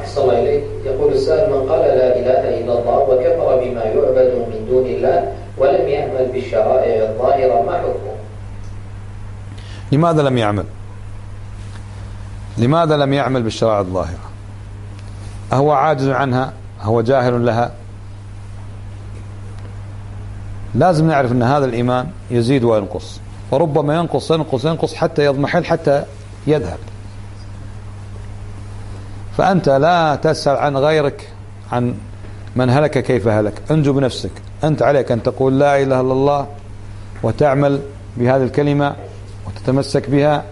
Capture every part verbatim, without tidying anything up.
أحسن الله إليك. يقول السائل: من قال لا إله إلا الله وكفر بما يعبد من دون الله ولم يعمل بالشرائع الظاهرة ما حكمه؟ لماذا لم يعمل؟ لماذا لم يعمل بالشرائع الظاهرة؟ أهو عاجز عنها؟ هو جاهل لها؟ لازم نعرف أن هذا الإيمان يزيد وينقص، وربما ينقص ينقص ينقص حتى يضمحل، حتى يذهب. فأنت لا تسأل عن غيرك، عن من هلك كيف هلك، انجو بنفسك. أنت عليك أن تقول لا إله إلا الله وتعمل بهذه الكلمة وتتمسك بها.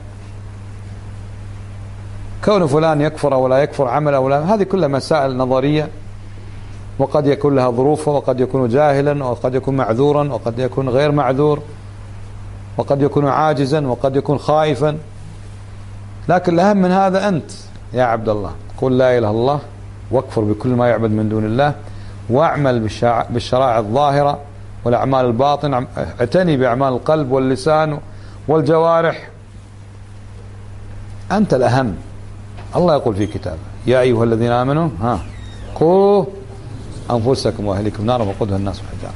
كون فلان يكفر أو لا يكفر، عمل أو لا، هذه كلها مسائل نظرية، وقد يكون لها ظروفه، وقد يكون جاهلا، وقد يكون معذورا، وقد يكون غير معذور، وقد يكون عاجزا، وقد يكون خائفا. لكن الأهم من هذا أنت يا عبد الله قل لا إله إلا الله واكفر بكل ما يعبد من دون الله، واعمل بالشرائع الظاهرة والأعمال الباطنة. اعتني بأعمال القلب واللسان والجوارح، أنت الأهم. الله يقول في كتابه: يا أيها الذين آمنوا ها قوا أنفسكم وأهليكم نارا وقودها الناس والحجارة.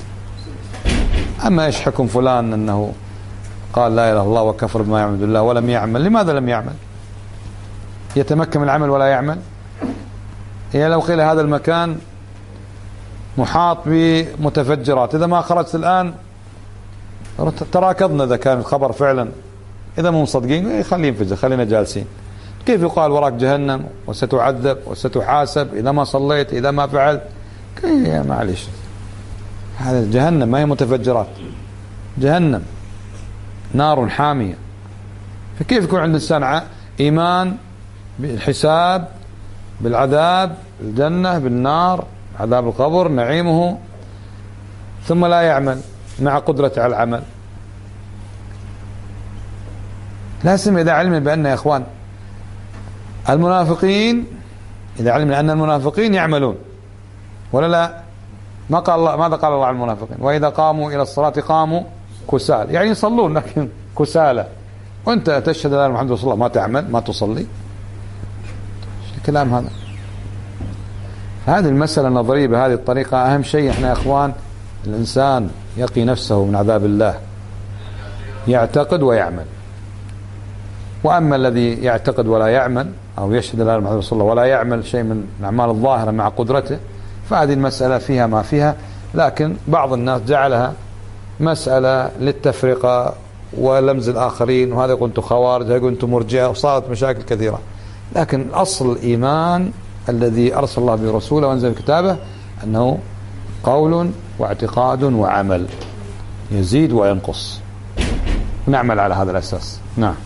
أما يشحكم فلان أنه قال لا إله إلا الله وكفر بما يعبد الله ولم يعمل. لماذا لم يعمل؟ يتمكن من العمل ولا يعمل؟ هي لو قيل هذا المكان محاط بمتفجرات، إذا ما خرجت الآن تراكضنا إذا كان الخبر فعلا، إذا مو مصدقين خليه ينفجر، خلينا جالسين. كيف يقال وراك جهنم وستعذب وستحاسب إذا ما صليت إذا ما فعلت؟ معلش، هذا جهنم ما هي متفجرات، جهنم نار حامية. فكيف يكون عند الإنسان إيمان بالحساب، بالعذاب، الجنة، بالنار، عذاب القبر، نعيمه، ثم لا يعمل مع قدرته على العمل؟ لا سيما إذا علمنا بأن يا إخوان المنافقين، إذا علمنا أن المنافقين يعملون ولا لا؟ ما قال الله، ماذا قال الله عن المنافقين؟ وإذا قاموا إلى الصلاة قاموا كسالى، يعني يصلون لكن كسالى. وأنت تشهد أن محمد رسول الله ما تعمل، ما تصلي، الكلام هذا. هذه المسألة النظرية بهذه الطريقة أهم شيء. احنا يا إخوان الإنسان يقي نفسه من عذاب الله، يعتقد ويعمل. وأما الذي يعتقد ولا يعمل، أو يشهد أن محمد رسول الله ولا يعمل شيء من الأعمال الظاهرة مع قدرته، فهذه المسألة فيها ما فيها. لكن بعض الناس جعلها مسألة للتفرقة ولمز الآخرين، وهذا يقول أنتم خوارج، هذا يقول أنتم مرجئة، وصارت مشاكل كثيرة. لكن أصل الإيمان الذي أرسل الله به رسوله وأنزل كتابه أنه قول واعتقاد وعمل، يزيد وينقص. نعمل على هذا الأساس. نعم.